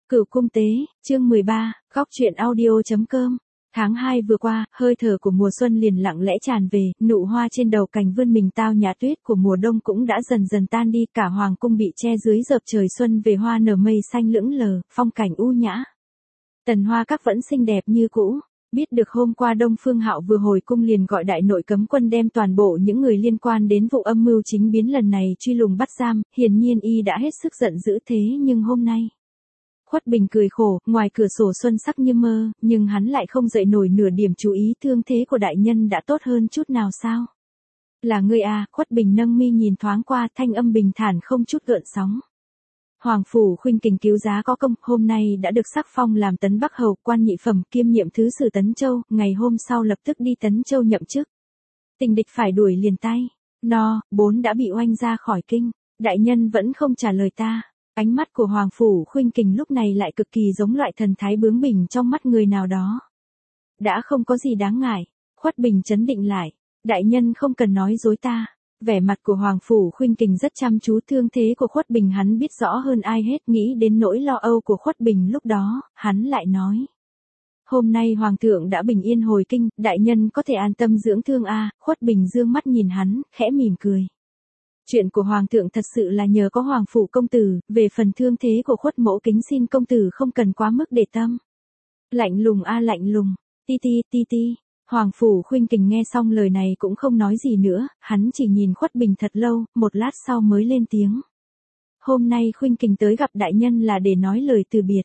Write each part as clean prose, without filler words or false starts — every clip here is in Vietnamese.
Cửu cung tế, chương 13, góc truyện audio.com. Tháng 2 vừa qua, hơi thở của mùa xuân liền lặng lẽ tràn về, nụ hoa trên đầu cành vươn mình tao nhã, tuyết của mùa đông cũng đã dần dần tan đi, cả hoàng cung bị che dưới dợp trời xuân về hoa nở mây xanh lững lờ, phong cảnh u nhã. Tần Hoa Các vẫn xinh đẹp như cũ. Biết được hôm qua Đông Phương Hạo vừa hồi cung liền gọi đại nội cấm quân đem toàn bộ những người liên quan đến vụ âm mưu chính biến lần này truy lùng bắt giam, hiển nhiên y đã hết sức giận dữ, thế nhưng hôm nay. Khuất Bình cười khổ, ngoài cửa sổ xuân sắc như mơ, nhưng hắn lại không dậy nổi nửa điểm chú ý, thương thế của đại nhân đã tốt hơn chút nào sao? Là ngươi à? Khuất Bình nâng mi nhìn thoáng qua, thanh âm bình thản không chút gợn sóng. Hoàng phủ Khuynh Kình cứu giá có công, hôm nay đã được sắc phong làm Tấn Bắc Hầu, quan nhị phẩm, kiêm nhiệm thứ sử Tấn Châu, ngày hôm sau lập tức đi Tấn Châu nhậm chức. Tình địch phải đuổi liền tay. No, 4 đã bị oanh ra khỏi kinh. Đại nhân vẫn không trả lời ta. Ánh mắt của Hoàng phủ Khuynh Kình lúc này lại cực kỳ giống loại thần thái bướng bỉnh trong mắt người nào đó. Đã không có gì đáng ngại. Khuất Bình trấn định lại. Đại nhân không cần nói dối ta. Vẻ mặt của Hoàng phủ Khuynh Kình rất chăm chú, thương thế của Khuất Bình hắn biết rõ hơn ai hết, nghĩ đến nỗi lo âu của Khuất Bình lúc đó, hắn lại nói. Hôm nay Hoàng thượng đã bình yên hồi kinh, đại nhân có thể an tâm dưỡng thương a. Khuất Bình dương mắt nhìn hắn, khẽ mỉm cười. Chuyện của Hoàng thượng thật sự là nhờ có Hoàng phủ công tử, về phần thương thế của Khuất mẫu kính xin công tử không cần quá mức để tâm. Lạnh lùng a, lạnh lùng, ti ti ti ti. Hoàng phủ Khuynh Kình nghe xong lời này cũng không nói gì nữa, hắn chỉ nhìn Khuất Bình thật lâu, một lát sau mới lên tiếng. Hôm nay Khuynh Kình tới gặp đại nhân là để nói lời từ biệt.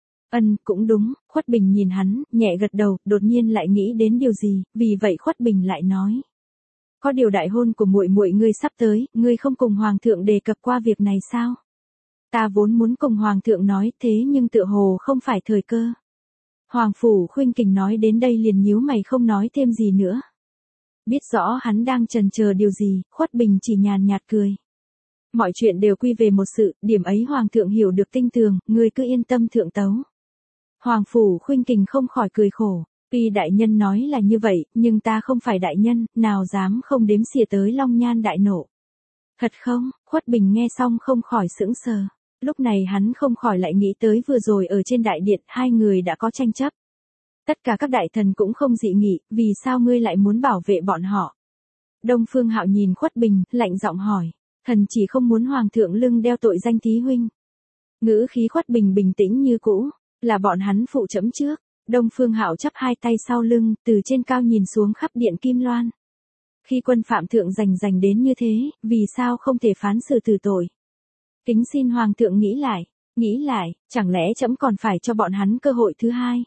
Cũng đúng. Khuất Bình nhìn hắn, nhẹ gật đầu, đột nhiên lại nghĩ đến điều gì, vì vậy Khuất Bình lại nói. Có điều đại hôn của muội muội ngươi sắp tới, ngươi không cùng Hoàng thượng đề cập qua việc này sao? Ta vốn muốn cùng Hoàng thượng nói, thế nhưng tựa hồ không phải thời cơ. Hoàng phủ Khuynh Kình nói đến đây liền nhíu mày không nói thêm gì nữa. Biết rõ hắn đang chần chờ điều gì, Khuất Bình chỉ nhàn nhạt cười. Mọi chuyện đều quy về một sự, điểm ấy Hoàng thượng hiểu được tinh tường, ngươi cứ yên tâm thượng tấu. Hoàng phủ Khuynh Kình không khỏi cười khổ. Tuy đại nhân nói là như vậy, nhưng ta không phải đại nhân, nào dám không đếm xỉa tới Long Nhan đại nộ. Thật không? Khuất Bình nghe xong không khỏi sững sờ. Lúc này hắn không khỏi lại nghĩ tới vừa rồi ở trên đại điện, hai người đã có tranh chấp. Tất cả các đại thần cũng không dị nghị, vì sao ngươi lại muốn bảo vệ bọn họ? Đông Phương Hạo nhìn Khuất Bình, lạnh giọng hỏi. Thần chỉ không muốn Hoàng thượng lưng đeo tội danh thí huynh. Ngữ khí Khuất Bình bình tĩnh như cũ, là bọn hắn phụ trẫm trước. Đông Phương Hạo chắp hai tay sau lưng, từ trên cao nhìn xuống khắp điện Kim Loan. Khi quân phạm thượng giành đến như thế, vì sao không thể phán xử tử tội? Kính xin Hoàng thượng nghĩ lại, chẳng lẽ trẫm còn phải cho bọn hắn cơ hội thứ hai?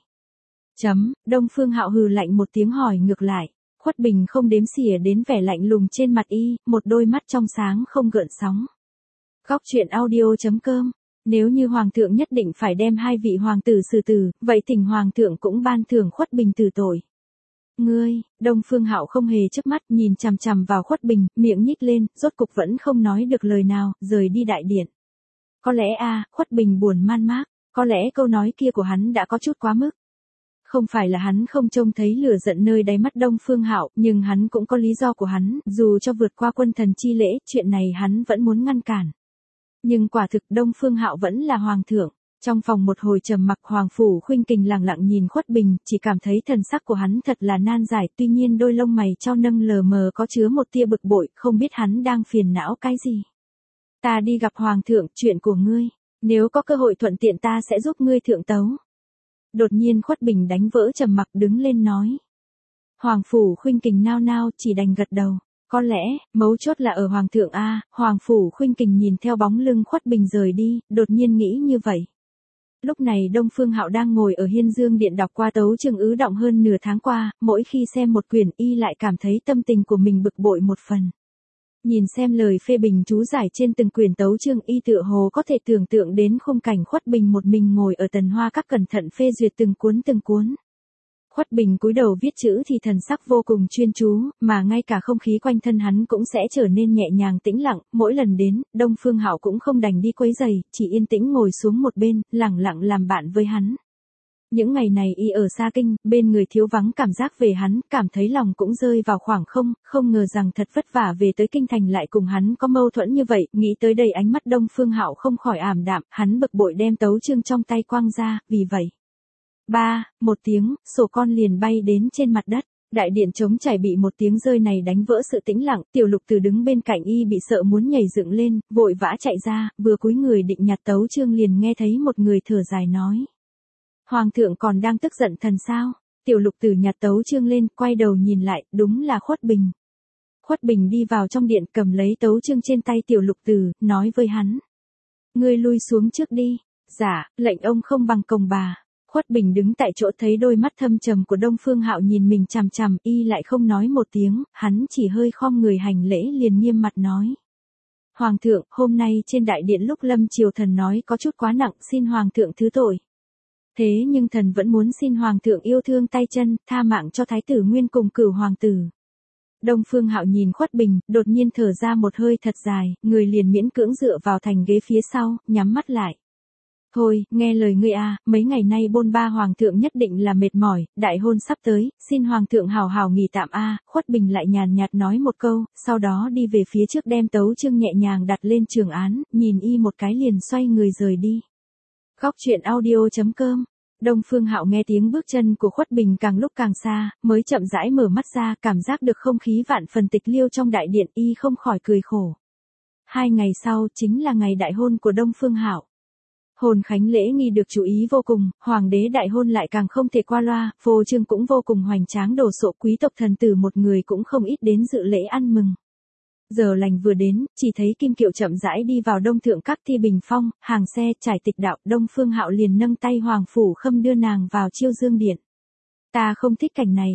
Đông Phương Hạo hừ lạnh một tiếng hỏi ngược lại. Khuất Bình không đếm xỉa đến vẻ lạnh lùng trên mặt y, một đôi mắt trong sáng không gợn sóng. Góc truyện audio.com. Nếu như Hoàng thượng nhất định phải đem hai vị hoàng tử xử tử, vậy thỉnh Hoàng thượng cũng ban thưởng Khuất Bình tử tội. Ngươi, Đông Phương Hạo không hề chớp mắt nhìn chằm chằm vào Khuất Bình, miệng nhích lên, rốt cục vẫn không nói được lời nào, rời đi đại điện. Có lẽ Khuất Bình buồn man mác, có lẽ câu nói kia của hắn đã có chút quá mức. Không phải là hắn không trông thấy lửa giận nơi đáy mắt Đông Phương Hạo, nhưng hắn cũng có lý do của hắn, dù cho vượt qua quân thần chi lễ, chuyện này hắn vẫn muốn ngăn cản. Nhưng quả thực Đông Phương Hạo vẫn là hoàng thượng. Trong phòng một hồi trầm mặc, Hoàng phủ Khuynh Kình lặng lặng nhìn Khuất Bình, chỉ cảm thấy thần sắc của hắn thật là nan giải, tuy nhiên đôi lông mày trao nâng lờ mờ có chứa một tia bực bội, không biết hắn đang phiền não cái gì. Ta đi gặp Hoàng thượng, chuyện của ngươi, nếu có cơ hội thuận tiện ta sẽ giúp ngươi thượng tấu. Đột nhiên Khuất Bình đánh vỡ trầm mặc đứng lên nói. Hoàng phủ Khuynh Kình nao nao chỉ đành gật đầu. Có lẽ, mấu chốt là ở Hoàng thượng a. Hoàng phủ Khuynh Kình nhìn theo bóng lưng Khuất Bình rời đi, đột nhiên nghĩ như vậy. Lúc này Đông Phương Hạo đang ngồi ở Hiên Dương điện đọc qua tấu chương ứ động hơn nửa tháng qua, mỗi khi xem một quyển y lại cảm thấy tâm tình của mình bực bội một phần. Nhìn xem lời phê bình chú giải trên từng quyển tấu chương, y tựa hồ có thể tưởng tượng đến khung cảnh Khuất Bình một mình ngồi ở Tần Hoa Các cẩn thận phê duyệt từng cuốn. Khuất Bình cúi đầu viết chữ thì thần sắc vô cùng chuyên chú, mà ngay cả không khí quanh thân hắn cũng sẽ trở nên nhẹ nhàng tĩnh lặng, mỗi lần đến, Đông Phương Hạo cũng không đành đi quấy rầy, chỉ yên tĩnh ngồi xuống một bên, lặng lặng làm bạn với hắn. Những ngày này y ở xa kinh, bên người thiếu vắng cảm giác về hắn, cảm thấy lòng cũng rơi vào khoảng không, không ngờ rằng thật vất vả về tới kinh thành lại cùng hắn có mâu thuẫn như vậy, nghĩ tới đây ánh mắt Đông Phương Hạo không khỏi ảm đạm, hắn bực bội đem tấu chương trong tay quăng ra, vì vậy. Một tiếng, sổ con liền bay đến trên mặt đất. Đại điện trống trải bị một tiếng rơi này đánh vỡ sự tĩnh lặng, Tiểu Lục Từ đứng bên cạnh y bị sợ muốn nhảy dựng lên, vội vã chạy ra, vừa cúi người định nhặt tấu chương liền nghe thấy một người thở dài nói. Hoàng thượng còn đang tức giận thần sao? Tiểu Lục Từ nhặt tấu chương lên, quay đầu nhìn lại, đúng là Khuất Bình. Khuất Bình đi vào trong điện cầm lấy tấu chương trên tay Tiểu Lục Từ, nói với hắn. Ngươi lui xuống trước đi. Dạ, lệnh ông không bằng cồng bà. Khuất Bình đứng tại chỗ thấy đôi mắt thâm trầm của Đông Phương Hạo nhìn mình chằm chằm, y lại không nói một tiếng, hắn chỉ hơi khom người hành lễ liền nghiêm mặt nói. Hoàng thượng, hôm nay trên đại điện lúc lâm triều thần nói có chút quá nặng, xin Hoàng thượng thứ tội. Thế nhưng thần vẫn muốn xin Hoàng thượng yêu thương tay chân, tha mạng cho Thái tử Nguyên cùng Cửu Hoàng tử. Đông Phương Hạo nhìn Khuất Bình, đột nhiên thở ra một hơi thật dài, người liền miễn cưỡng dựa vào thành ghế phía sau, nhắm mắt lại. Thôi, nghe lời ngươi mấy ngày nay bôn ba Hoàng thượng nhất định là mệt mỏi, đại hôn sắp tới, xin Hoàng thượng hào hào nghỉ tạm Khuất Bình lại nhàn nhạt nói một câu, sau đó đi về phía trước đem tấu chương nhẹ nhàng đặt lên trường án, nhìn y một cái liền xoay người rời đi. Góc truyện audio.com. Đông Phương Hạo nghe tiếng bước chân của Khuất Bình càng lúc càng xa, mới chậm rãi mở mắt ra, cảm giác được không khí vạn phần tịch liêu trong đại điện, y không khỏi cười khổ. 2 ngày sau chính là ngày đại hôn của Đông Phương Hạo. Hôn khánh lễ nghi được chú ý vô cùng, hoàng đế đại hôn lại càng không thể qua loa, phô trương cũng vô cùng hoành tráng, đồ sộ, quý tộc thần tử một người cũng không ít đến dự lễ ăn mừng. Giờ lành vừa đến, chỉ thấy Kim Kiệu chậm rãi đi vào Đông Thượng Các thi bình phong, hàng xe trải tịch đạo, Đông Phương Hạo liền nâng tay Hoàng Phủ Khâm đưa nàng vào Chiêu Dương Điện. Ta không thích cảnh này,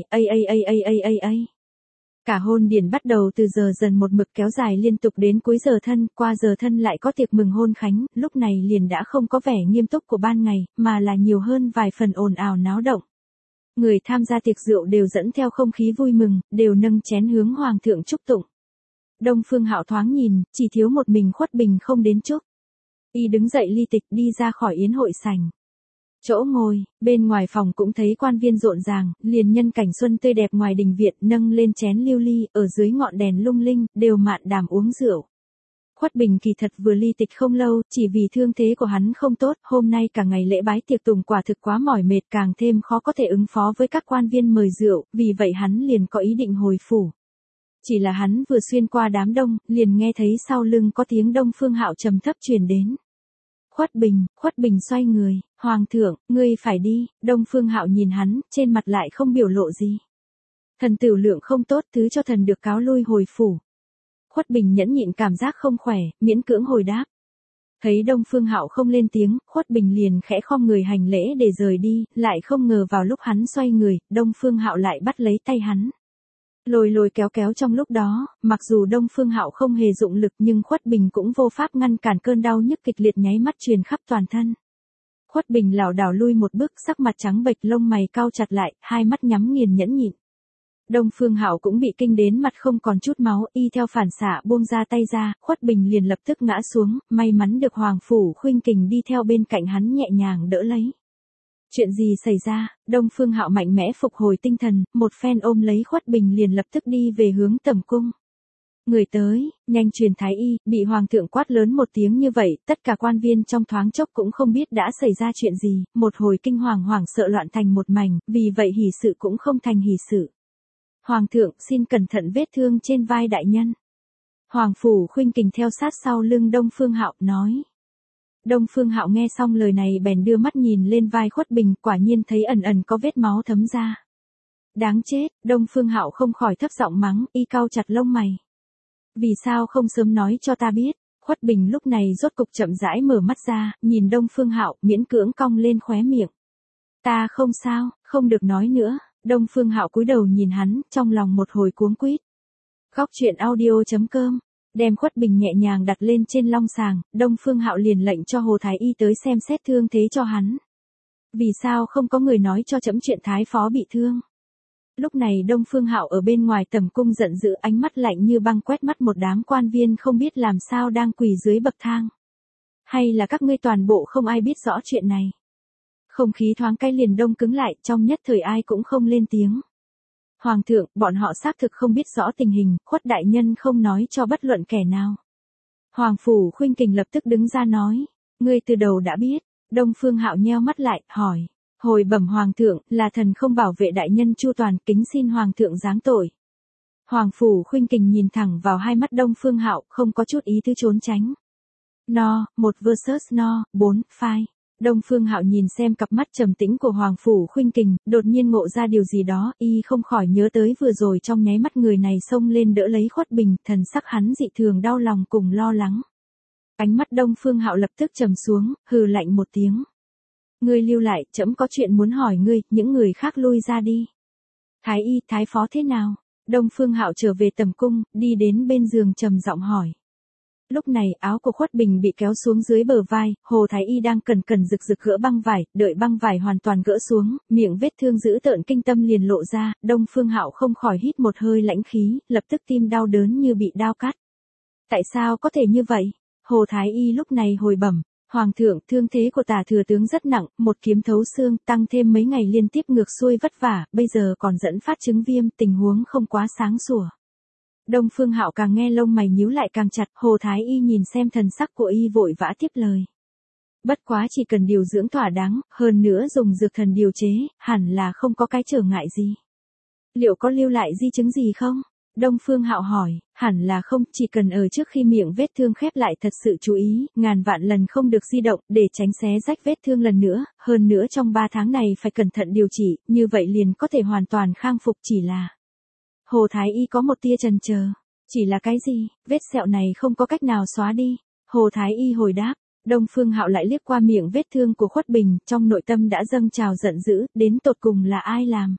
Cả hôn điển bắt đầu từ giờ dần một mực kéo dài liên tục đến cuối giờ thân, qua giờ thân lại có tiệc mừng hôn khánh, lúc này liền đã không có vẻ nghiêm túc của ban ngày, mà là nhiều hơn vài phần ồn ào náo động. Người tham gia tiệc rượu đều dẫn theo không khí vui mừng, đều nâng chén hướng Hoàng thượng chúc tụng. Đông Phương Hạo thoáng nhìn, chỉ thiếu một mình Khuất Bình không đến chúc. Y đứng dậy ly tịch đi ra khỏi yến hội sảnh. Chỗ ngồi, bên ngoài phòng cũng thấy quan viên rộn ràng, liền nhân cảnh xuân tươi đẹp ngoài đình viện nâng lên chén lưu ly, ở dưới ngọn đèn lung linh, đều mạn đàm uống rượu. Khuất Bình kỳ thật vừa ly tịch không lâu, chỉ vì thương thế của hắn không tốt, hôm nay cả ngày lễ bái tiệc tùng quả thực quá mỏi mệt, càng thêm khó có thể ứng phó với các quan viên mời rượu, vì vậy hắn liền có ý định hồi phủ. Chỉ là hắn vừa xuyên qua đám đông, liền nghe thấy sau lưng có tiếng Đông Phương Hạo trầm thấp truyền đến. Khuất Bình xoay người, Hoàng thượng, ngươi phải đi, Đông Phương Hạo nhìn hắn, trên mặt lại không biểu lộ gì. Thần tiểu lượng không tốt, thứ cho thần được cáo lui hồi phủ. Khuất Bình nhẫn nhịn cảm giác không khỏe, miễn cưỡng hồi đáp. Thấy Đông Phương Hạo không lên tiếng, Khuất Bình liền khẽ khom người hành lễ để rời đi, lại không ngờ vào lúc hắn xoay người, Đông Phương Hạo lại bắt lấy tay hắn. Lôi kéo trong lúc đó, mặc dù Đông Phương Hạo không hề dụng lực nhưng Khuất Bình cũng vô pháp ngăn cản cơn đau nhức kịch liệt nháy mắt truyền khắp toàn thân. Khuất Bình lảo đảo lui một bước, sắc mặt trắng bệch, lông mày cau chặt lại, hai mắt nhắm nghiền nhẫn nhịn. Đông Phương Hạo cũng bị kinh đến mặt không còn chút máu, y theo phản xạ buông ra tay ra, Khuất Bình liền lập tức ngã xuống, may mắn được Hoàng Phủ Khuynh Kình đi theo bên cạnh hắn nhẹ nhàng đỡ lấy. Chuyện gì xảy ra? Đông Phương Hạo mạnh mẽ phục hồi tinh thần, một phen ôm lấy Khuất Bình liền lập tức đi về hướng tẩm cung. Người tới, nhanh truyền thái y, bị Hoàng thượng quát lớn một tiếng như vậy, tất cả quan viên trong thoáng chốc cũng không biết đã xảy ra chuyện gì, một hồi kinh hoàng hoảng sợ loạn thành một mảnh, vì vậy hỷ sự cũng không thành hỷ sự. Hoàng thượng xin cẩn thận vết thương trên vai đại nhân. Hoàng Phủ Khuynh Kình theo sát sau lưng Đông Phương Hạo nói. Đông Phương Hạo nghe xong lời này bèn đưa mắt nhìn lên vai Khuất Bình, quả nhiên thấy ẩn ẩn có vết máu thấm ra. Đáng chết, Đông Phương Hạo không khỏi thấp giọng mắng, y cau chặt lông mày. Vì sao không sớm nói cho ta biết? Khuất Bình lúc này rốt cục chậm rãi mở mắt ra, nhìn Đông Phương Hạo, miễn cưỡng cong lên khóe miệng. Ta không sao, không được nói nữa. Đông Phương Hạo cúi đầu nhìn hắn, trong lòng một hồi cuống quýt. Góc truyện audio.com. Đem Khuất Bình nhẹ nhàng đặt lên trên long sàng, Đông Phương Hạo liền lệnh cho Hồ Thái Y tới xem xét thương thế cho hắn. Vì sao không có người nói cho trẫm chuyện Thái phó bị thương? Lúc này Đông Phương Hạo ở bên ngoài tầm cung giận dữ, ánh mắt lạnh như băng quét mắt một đám quan viên không biết làm sao đang quỳ dưới bậc thang. Hay là các ngươi toàn bộ không ai biết rõ chuyện này? Không khí thoáng cái liền đông cứng lại, trong nhất thời ai cũng không lên tiếng. Hoàng thượng, bọn họ xác thực không biết rõ tình hình, Khuất đại nhân không nói cho bất luận kẻ nào. Hoàng Phủ Khuynh Kình lập tức đứng ra nói, ngươi từ đầu đã biết. Đông Phương Hạo nheo mắt lại, hỏi, hồi bẩm Hoàng thượng, là thần không bảo vệ đại nhân chu toàn, kính xin Hoàng thượng giáng tội. Hoàng Phủ Khuynh Kình nhìn thẳng vào hai mắt Đông Phương Hạo, không có chút ý tứ trốn tránh. No, 1 versus no, 4, phai. Đông Phương Hạo nhìn xem cặp mắt trầm tĩnh của Hoàng Phủ Khuynh Kình, đột nhiên ngộ ra điều gì đó, y không khỏi nhớ tới vừa rồi trong nháy mắt người này xông lên đỡ lấy Khuất Bình, thần sắc hắn dị thường đau lòng cùng lo lắng. Ánh mắt Đông Phương Hạo lập tức trầm xuống, hừ lạnh một tiếng. Ngươi lưu lại, trẫm có chuyện muốn hỏi ngươi, những người khác lui ra đi. Thái y, thái phó thế nào? Đông Phương Hạo trở về tầm cung, đi đến bên giường trầm giọng hỏi. Lúc này áo của Khuất Bình bị kéo xuống dưới bờ vai, Hồ Thái Y đang cẩn cẩn rực rực gỡ băng vải, đợi băng vải hoàn toàn gỡ xuống, miệng vết thương dữ tợn kinh tâm liền lộ ra, Đông Phương Hạo không khỏi hít một hơi lãnh khí, lập tức tim đau đớn như bị đao cắt. Tại sao có thể như vậy? Hồ Thái Y lúc này hồi bẩm, Hoàng thượng, thương thế của Tả thừa tướng rất nặng, một kiếm thấu xương, tăng thêm mấy ngày liên tiếp ngược xuôi vất vả, bây giờ còn dẫn phát chứng viêm, tình huống không quá sáng sủa. Đông Phương Hạo càng nghe lông mày nhíu lại càng chặt, Hồ Thái Y nhìn xem thần sắc của y vội vã tiếp lời. Bất quá chỉ cần điều dưỡng thỏa đáng, hơn nữa dùng dược thần điều chế, hẳn là không có cái trở ngại gì. Liệu có lưu lại di chứng gì không? Đông Phương Hạo hỏi, hẳn là không, chỉ cần ở trước khi miệng vết thương khép lại thật sự chú ý, ngàn vạn lần không được di động, để tránh xé rách vết thương lần nữa, hơn nữa trong 3 tháng này phải cẩn thận điều trị, như vậy liền có thể hoàn toàn khang phục chỉ là. Hồ Thái Y có một tia chần chờ, chỉ là cái gì, vết sẹo này không có cách nào xóa đi. Hồ Thái Y hồi đáp, Đông Phương Hạo lại liếc qua miệng vết thương của Khuất Bình, trong nội tâm đã dâng trào giận dữ, đến tột cùng là ai làm.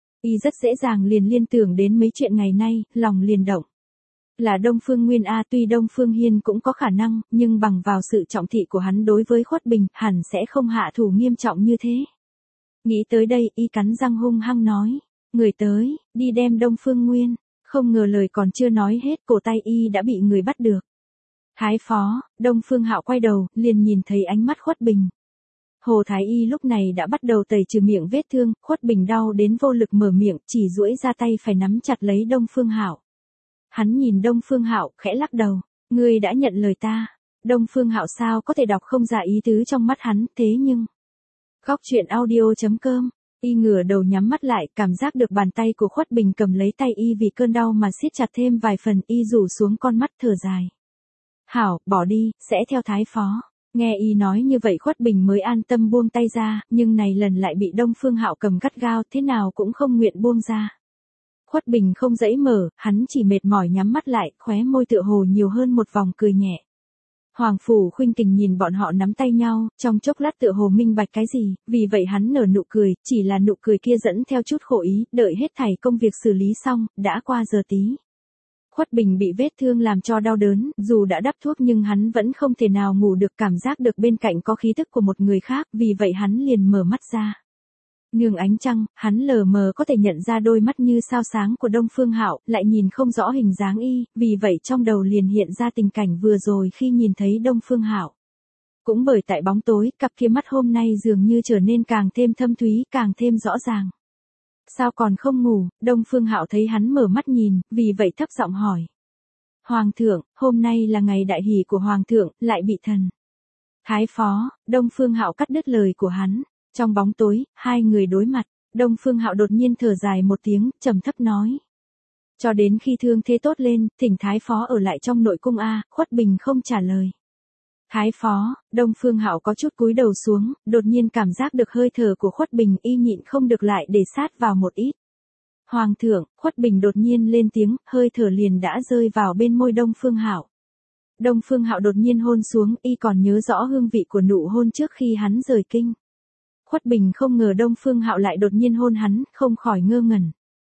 Y rất dễ dàng liền liên tưởng đến mấy chuyện ngày nay, lòng liền động. Là Đông Phương Nguyên A, tuy Đông Phương Hiên cũng có khả năng, nhưng bằng vào sự trọng thị của hắn đối với Khuất Bình, hẳn sẽ không hạ thủ nghiêm trọng như thế. Nghĩ tới đây, y cắn răng hung hăng nói. Người tới, đi đem Đông Phương Nguyên, không ngờ lời còn chưa nói hết, cổ tay y đã bị người bắt được. Thái phó, Đông Phương Hạo quay đầu, liền nhìn thấy ánh mắt Khuất Bình. Hồ Thái Y lúc này đã bắt đầu tẩy trừ miệng vết thương, Khuất Bình đau đến vô lực mở miệng, chỉ duỗi ra tay phải nắm chặt lấy Đông Phương Hạo. Hắn nhìn Đông Phương Hạo, khẽ lắc đầu, ngươi đã nhận lời ta. Đông Phương Hạo sao có thể đọc không ra ý tứ trong mắt hắn, thế nhưng. Góc truyện audio.com. Y ngửa đầu nhắm mắt lại, cảm giác được bàn tay của Khuất Bình cầm lấy tay y vì cơn đau mà siết chặt thêm vài phần, y rủ xuống con mắt thở dài. Hảo, bỏ đi, sẽ theo thái phó. Nghe y nói như vậy Khuất Bình mới an tâm buông tay ra, nhưng này lần lại bị Đông Phương Hạo cầm gắt gao, thế nào cũng không nguyện buông ra. Khuất Bình không dãy mở, hắn chỉ mệt mỏi nhắm mắt lại, khóe môi tựa hồ nhiều hơn một vòng cười nhẹ. Hoàng Phủ Khuynh Kình nhìn bọn họ nắm tay nhau, trong chốc lát tựa hồ minh bạch cái gì, vì vậy hắn nở nụ cười, chỉ là nụ cười kia dẫn theo chút khổ ý, đợi hết thảy công việc xử lý xong, đã qua giờ tí. Khuất Bình bị vết thương làm cho đau đớn, dù đã đắp thuốc nhưng hắn vẫn không thể nào ngủ được, cảm giác được bên cạnh có khí tức của một người khác, vì vậy hắn liền mở mắt ra. Nương ánh trăng, hắn lờ mờ có thể nhận ra đôi mắt như sao sáng của Đông Phương Hạo, lại nhìn không rõ hình dáng y, vì vậy trong đầu liền hiện ra tình cảnh vừa rồi khi nhìn thấy Đông Phương Hạo. Cũng bởi tại bóng tối, cặp kia mắt hôm nay dường như trở nên càng thêm thâm thúy, càng thêm rõ ràng. Sao còn không ngủ? Đông Phương Hạo thấy hắn mở mắt nhìn, vì vậy thấp giọng hỏi. Hoàng thượng, hôm nay là ngày đại hỷ của Hoàng thượng, lại bị thần. Thái phó, Đông Phương Hạo cắt đứt lời của hắn. Trong bóng tối, hai người đối mặt, Đông Phương Hạo đột nhiên thở dài một tiếng, trầm thấp nói. Cho đến khi thương thế tốt lên, thỉnh Thái phó ở lại trong nội cung A, Khuất Bình không trả lời. Thái phó, Đông Phương Hạo có chút cúi đầu xuống, đột nhiên cảm giác được hơi thở của Khuất Bình, y nhịn không được lại để sát vào một ít. Hoàng thượng, Khuất Bình đột nhiên lên tiếng, hơi thở liền đã rơi vào bên môi Đông Phương Hạo. Đông Phương Hạo đột nhiên hôn xuống, y còn nhớ rõ hương vị của nụ hôn trước khi hắn rời kinh. Khuất Bình không ngờ Đông Phương Hạo lại đột nhiên hôn hắn, không khỏi ngơ ngẩn.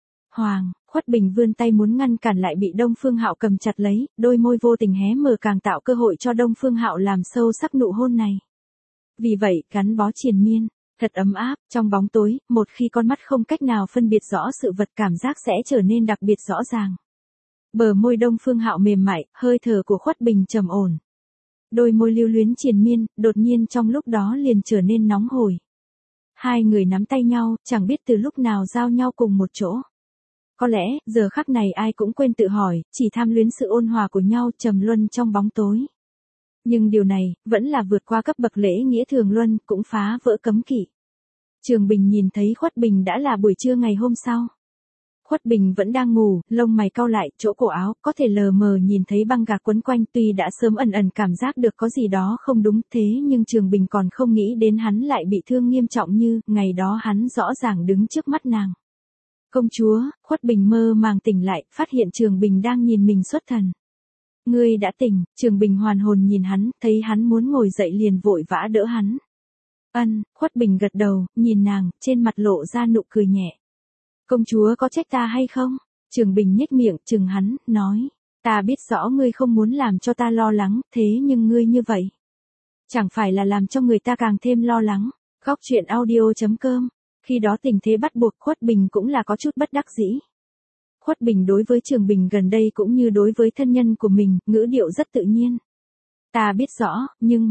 Khuất Bình vươn tay muốn ngăn cản lại bị Đông Phương Hạo cầm chặt lấy, đôi môi vô tình hé mở càng tạo cơ hội cho Đông Phương Hạo làm sâu sắc nụ hôn này. Vì vậy, gắn bó triền miên, thật ấm áp, trong bóng tối, một khi con mắt không cách nào phân biệt rõ sự vật cảm giác sẽ trở nên đặc biệt rõ ràng. Bờ môi Đông Phương Hạo mềm mại, hơi thở của Khuất Bình trầm ổn. Đôi môi lưu luyến triền miên, đột nhiên trong lúc đó liền trở nên nóng hổi. hai người nắm tay nhau, chẳng biết từ lúc nào giao nhau cùng một chỗ. Có lẽ, giờ khắc này ai cũng quên tự hỏi, chỉ tham luyến sự ôn hòa của nhau trầm luân trong bóng tối. Nhưng điều này, vẫn là vượt qua cấp bậc lễ nghĩa thường luân, cũng phá vỡ cấm kỵ. Trường Bình nhìn thấy Khuất Bình đã là buổi trưa ngày hôm sau. Khuất Bình vẫn đang ngủ, lông mày cau lại, chỗ cổ áo, có thể lờ mờ nhìn thấy băng gạc quấn quanh, tuy đã sớm ẩn ẩn cảm giác được có gì đó không đúng, thế nhưng Trường Bình còn không nghĩ đến hắn lại bị thương nghiêm trọng như, ngày đó hắn rõ ràng đứng trước mắt nàng. Công chúa, Khuất Bình mơ màng tỉnh lại, phát hiện Trường Bình đang nhìn mình xuất thần. Ngươi đã tỉnh, Trường Bình hoàn hồn nhìn hắn, thấy hắn muốn ngồi dậy liền vội vã đỡ hắn. Khuất Bình gật đầu, nhìn nàng, trên mặt lộ ra nụ cười nhẹ. Công chúa có trách ta hay không? Trường Bình nhếch miệng, chừng hắn, nói. Ta biết rõ ngươi không muốn làm cho ta lo lắng, thế nhưng ngươi như vậy. Chẳng phải là làm cho người ta càng thêm lo lắng. Góc truyện audio.com. Khi đó tình thế bắt buộc Khuất Bình cũng là có chút bất đắc dĩ. Khuất Bình đối với Trường Bình gần đây cũng như đối với thân nhân của mình, ngữ điệu rất tự nhiên. Ta biết rõ, nhưng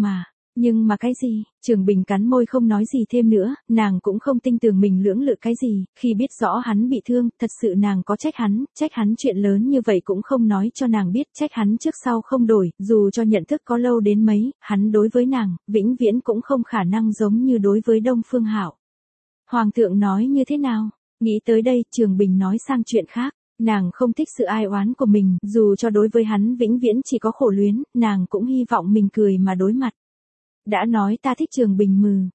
mà cái gì? Trường Bình cắn môi không nói gì thêm nữa, nàng cũng không tin tưởng mình lưỡng lự cái gì, khi biết rõ hắn bị thương, thật sự nàng có trách hắn chuyện lớn như vậy cũng không nói cho nàng biết, trách hắn trước sau không đổi, dù cho nhận thức có lâu đến mấy, hắn đối với nàng, vĩnh viễn cũng không khả năng giống như đối với Đông Phương Hạo. Hoàng thượng nói như thế nào? Nghĩ tới đây, Trường Bình nói sang chuyện khác. Nàng không thích sự ai oán của mình, dù cho đối với hắn vĩnh viễn chỉ có khổ luyến, nàng cũng hy vọng mình cười mà đối mặt. Đã nói ta thích Trường Bình mừ,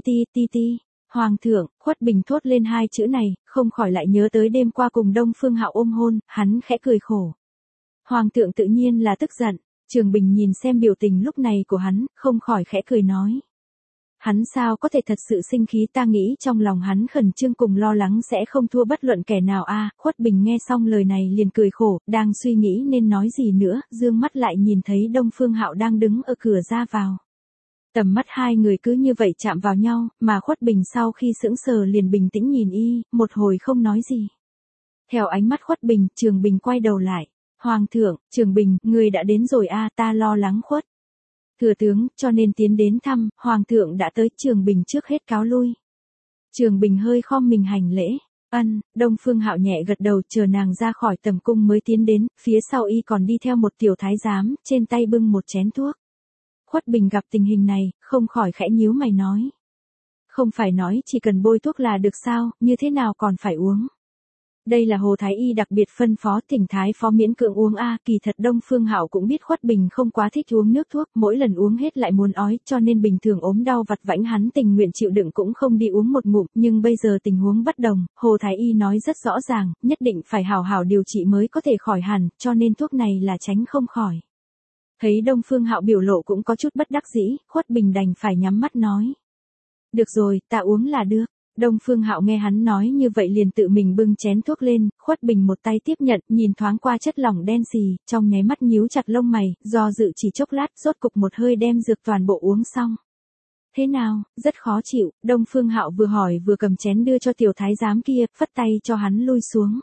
ti. Hoàng thượng, Khuất Bình thốt lên hai chữ này, không khỏi lại nhớ tới đêm qua cùng Đông Phương Hạo ôm hôn, hắn khẽ cười khổ. Hoàng thượng tự nhiên là tức giận, Trường Bình nhìn xem biểu tình lúc này của hắn, không khỏi khẽ cười nói. Hắn sao có thể thật sự sinh khí, ta nghĩ trong lòng hắn khẩn trương cùng lo lắng sẽ không thua bất luận kẻ nào a. Khuất Bình nghe xong lời này liền cười khổ, đang suy nghĩ nên nói gì nữa, dương mắt lại nhìn thấy Đông Phương Hạo đang đứng ở cửa ra vào. Tầm mắt hai người cứ như vậy chạm vào nhau, mà Khuất Bình sau khi sững sờ liền bình tĩnh nhìn y, một hồi không nói gì. Theo ánh mắt Khuất Bình, Trường Bình quay đầu lại. Hoàng thượng, Trường Bình, người đã đến rồi a, ta lo lắng Khuất thừa tướng, cho nên tiến đến thăm, Hoàng thượng đã tới. Trường Bình trước hết cáo lui. Trường Bình hơi khom mình hành lễ. Đông Phương Hạo nhẹ gật đầu, chờ nàng ra khỏi tầm cung mới tiến đến, phía sau y còn đi theo một tiểu thái giám, trên tay bưng một chén thuốc. Khuất Bình gặp tình hình này, không khỏi khẽ nhíu mày nói. Không phải nói chỉ cần bôi thuốc là được sao, như thế nào còn phải uống. Đây là Hồ Thái Y đặc biệt phân phó, Thỉnh Thái phó miễn cưỡng uống a. Kỳ thật Đông Phương Hạo cũng biết Khuất Bình không quá thích uống nước thuốc, mỗi lần uống hết lại muốn ói, cho nên bình thường ốm đau vặt vãnh hắn tình nguyện chịu đựng cũng không đi uống một ngụm, nhưng bây giờ tình huống bất đồng, Hồ Thái Y nói rất rõ ràng, nhất định phải hảo hảo điều trị mới có thể khỏi hẳn, cho nên thuốc này là tránh không khỏi. Thấy Đông Phương Hạo biểu lộ cũng có chút bất đắc dĩ, Khuất Bình đành phải nhắm mắt nói. Được rồi, ta uống là được. Đông Phương Hạo nghe hắn nói như vậy liền tự mình bưng chén thuốc lên, Khuất Bình một tay tiếp nhận, nhìn thoáng qua chất lỏng đen xì, trong nháy mắt nhíu chặt lông mày, do dự chỉ chốc lát, rốt cục một hơi đem dược toàn bộ uống xong. Thế nào, rất khó chịu, Đông Phương Hạo vừa hỏi vừa cầm chén đưa cho tiểu thái giám kia, phất tay cho hắn lui xuống.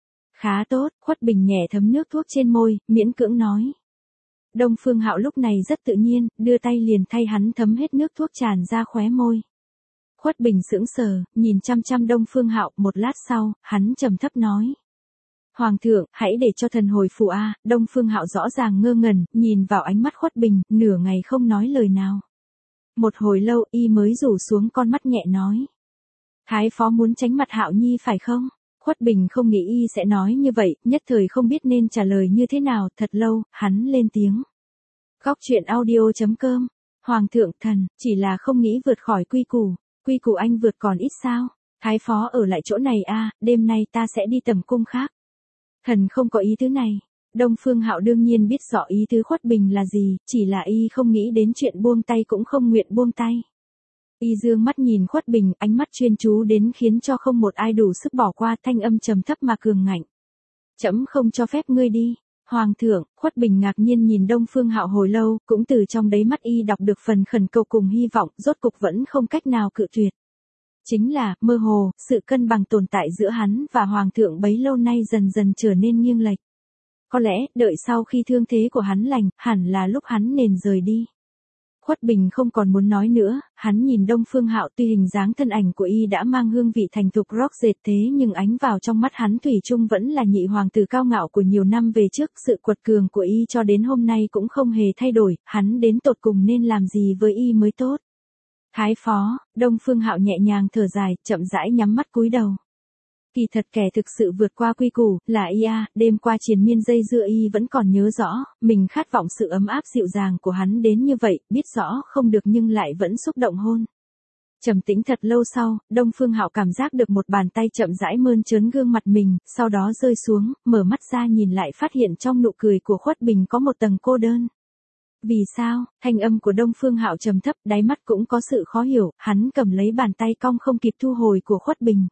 Khá tốt, Khuất Bình nhẹ thấm nước thuốc trên môi, miễn cưỡng nói. Đông Phương Hạo lúc này rất tự nhiên, đưa tay liền thay hắn thấm hết nước thuốc tràn ra khóe môi. Khuất Bình sững sờ, nhìn chăm chăm Đông Phương Hạo, một lát sau, hắn trầm thấp nói. Hoàng thượng, hãy để cho thần hồi phủ a. Đông Phương Hạo rõ ràng ngơ ngẩn, nhìn vào ánh mắt Khuất Bình, nửa ngày không nói lời nào. Một hồi lâu y mới rủ xuống con mắt nhẹ nói. Thái phó muốn tránh mặt Hạo Nhi phải không? Khuất Bình không nghĩ y sẽ nói như vậy, nhất thời không biết nên trả lời như thế nào, thật lâu, hắn lên tiếng. Góc truyện audio.com. Hoàng thượng, thần, chỉ là không nghĩ vượt khỏi quy củ. Quy củ anh vượt còn ít sao? Thái phó ở lại chỗ này a, đêm nay ta sẽ đi tầm cung khác. Thần không có ý tứ này. Đông Phương Hạo đương nhiên biết rõ ý tứ Khuất Bình là gì, chỉ là y không nghĩ đến chuyện buông tay cũng không nguyện buông tay. Y dương mắt nhìn Khuất Bình, ánh mắt chuyên chú đến khiến cho không một ai đủ sức bỏ qua, thanh âm trầm thấp mà cường ngạnh. Trẫm không cho phép ngươi đi. Hoàng thượng, Khuất Bình ngạc nhiên nhìn Đông Phương Hạo hồi lâu, cũng từ trong đáy mắt y đọc được phần khẩn cầu cùng hy vọng, rốt cục vẫn không cách nào cự tuyệt. Chính là, mơ hồ, sự cân bằng tồn tại giữa hắn và Hoàng thượng bấy lâu nay dần dần trở nên nghiêng lệch. Có lẽ, đợi sau khi thương thế của hắn lành, hẳn là lúc hắn nên rời đi. Khuất Bình không còn muốn nói nữa, hắn nhìn Đông Phương Hạo, tuy hình dáng thân ảnh của y đã mang hương vị thành thục rock dệt thế nhưng ánh vào trong mắt hắn thủy chung vẫn là nhị hoàng tử cao ngạo của nhiều năm về trước, sự quật cường của y cho đến hôm nay cũng không hề thay đổi, hắn đến tột cùng nên làm gì với y mới tốt. Thái phó, Đông Phương Hạo nhẹ nhàng thở dài, chậm rãi nhắm mắt cúi đầu. Kỳ thật kẻ thực sự vượt qua quy củ, là y a, đêm qua triền miên dây dưa y vẫn còn nhớ rõ, mình khát vọng sự ấm áp dịu dàng của hắn đến như vậy, biết rõ không được nhưng lại vẫn xúc động hôn. Trầm tĩnh thật lâu sau, Đông Phương Hạo cảm giác được một bàn tay chậm rãi mơn trớn gương mặt mình, sau đó rơi xuống, mở mắt ra nhìn lại phát hiện trong nụ cười của Khuất Bình có một tầng cô đơn. Vì sao? Thanh âm của Đông Phương Hạo trầm thấp, đáy mắt cũng có sự khó hiểu, hắn cầm lấy bàn tay cong không kịp thu hồi của Khuất Bình.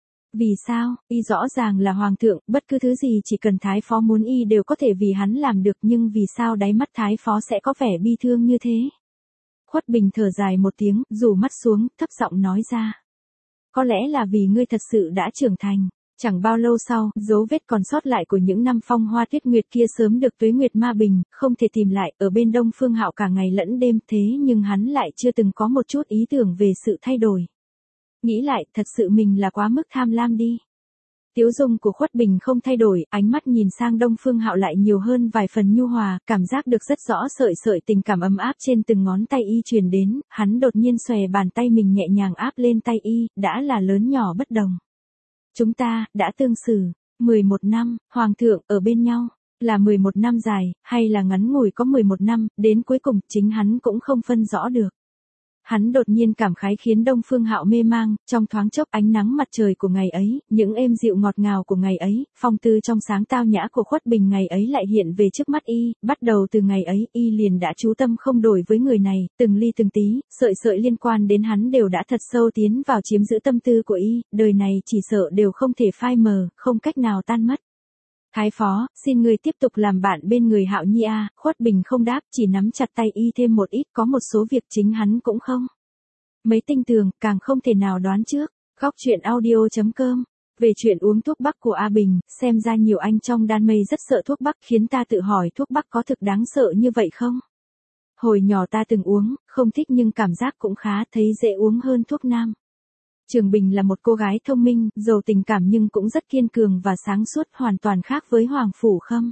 Vì sao? Y rõ ràng là hoàng thượng, bất cứ thứ gì chỉ cần thái phó muốn y đều có thể vì hắn làm được, nhưng vì sao đáy mắt thái phó sẽ có vẻ bi thương như thế? Khuất Bình thở dài một tiếng, rủ mắt xuống, thấp giọng nói ra. Có lẽ là vì ngươi thật sự đã trưởng thành. Chẳng bao lâu sau, dấu vết còn sót lại của những năm phong hoa tuyết nguyệt kia sớm được Tuế Nguyệt ma bình, không thể tìm lại, ở bên Đông Phương Hạo cả ngày lẫn đêm, thế nhưng hắn lại chưa từng có một chút ý tưởng về sự thay đổi. Nghĩ lại, thật sự mình là quá mức tham lam đi. Tiếu dung của Khuất Bình không thay đổi, ánh mắt nhìn sang Đông Phương Hạo lại nhiều hơn vài phần nhu hòa, cảm giác được rất rõ sợi sợi tình cảm ấm áp trên từng ngón tay y truyền đến, hắn đột nhiên xòe bàn tay mình nhẹ nhàng áp lên tay y, đã là lớn nhỏ bất đồng. Chúng ta, đã tương xử, 11 năm, Hoàng thượng, ở bên nhau, là 11 năm dài, hay là ngắn ngủi có 11 năm, đến cuối cùng, chính hắn cũng không phân rõ được. Hắn đột nhiên cảm khái khiến Đông Phương Hạo mê mang, trong thoáng chốc ánh nắng mặt trời của ngày ấy, những êm dịu ngọt ngào của ngày ấy, phong tư trong sáng tao nhã của Khuất Bình ngày ấy lại hiện về trước mắt y, bắt đầu từ ngày ấy, y liền đã chú tâm không đổi với người này, từng ly từng tí, sợi sợi liên quan đến hắn đều đã thật sâu tiến vào chiếm giữ tâm tư của y, đời này chỉ sợ đều không thể phai mờ, không cách nào tan mất. Thái phó, xin người tiếp tục làm bạn bên người Hạo Nhi a. Khuất Bình không đáp, chỉ nắm chặt tay y thêm một ít, có một số việc chính hắn cũng không mấy tinh tường, càng không thể nào đoán trước. Góc truyện audio.com. Về chuyện uống thuốc bắc của A Bình, xem ra nhiều anh trong đan mây rất sợ thuốc bắc, khiến ta tự hỏi thuốc bắc có thực đáng sợ như vậy không? Hồi nhỏ ta từng uống, không thích nhưng cảm giác cũng khá, thấy dễ uống hơn thuốc nam. Trường Bình là một cô gái thông minh, giàu tình cảm nhưng cũng rất kiên cường và sáng suốt, hoàn toàn khác với Hoàng Phủ Khâm.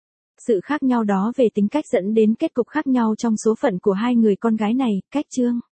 Sự khác nhau đó về tính cách dẫn đến kết cục khác nhau trong số phận của hai người con gái này. Cách chương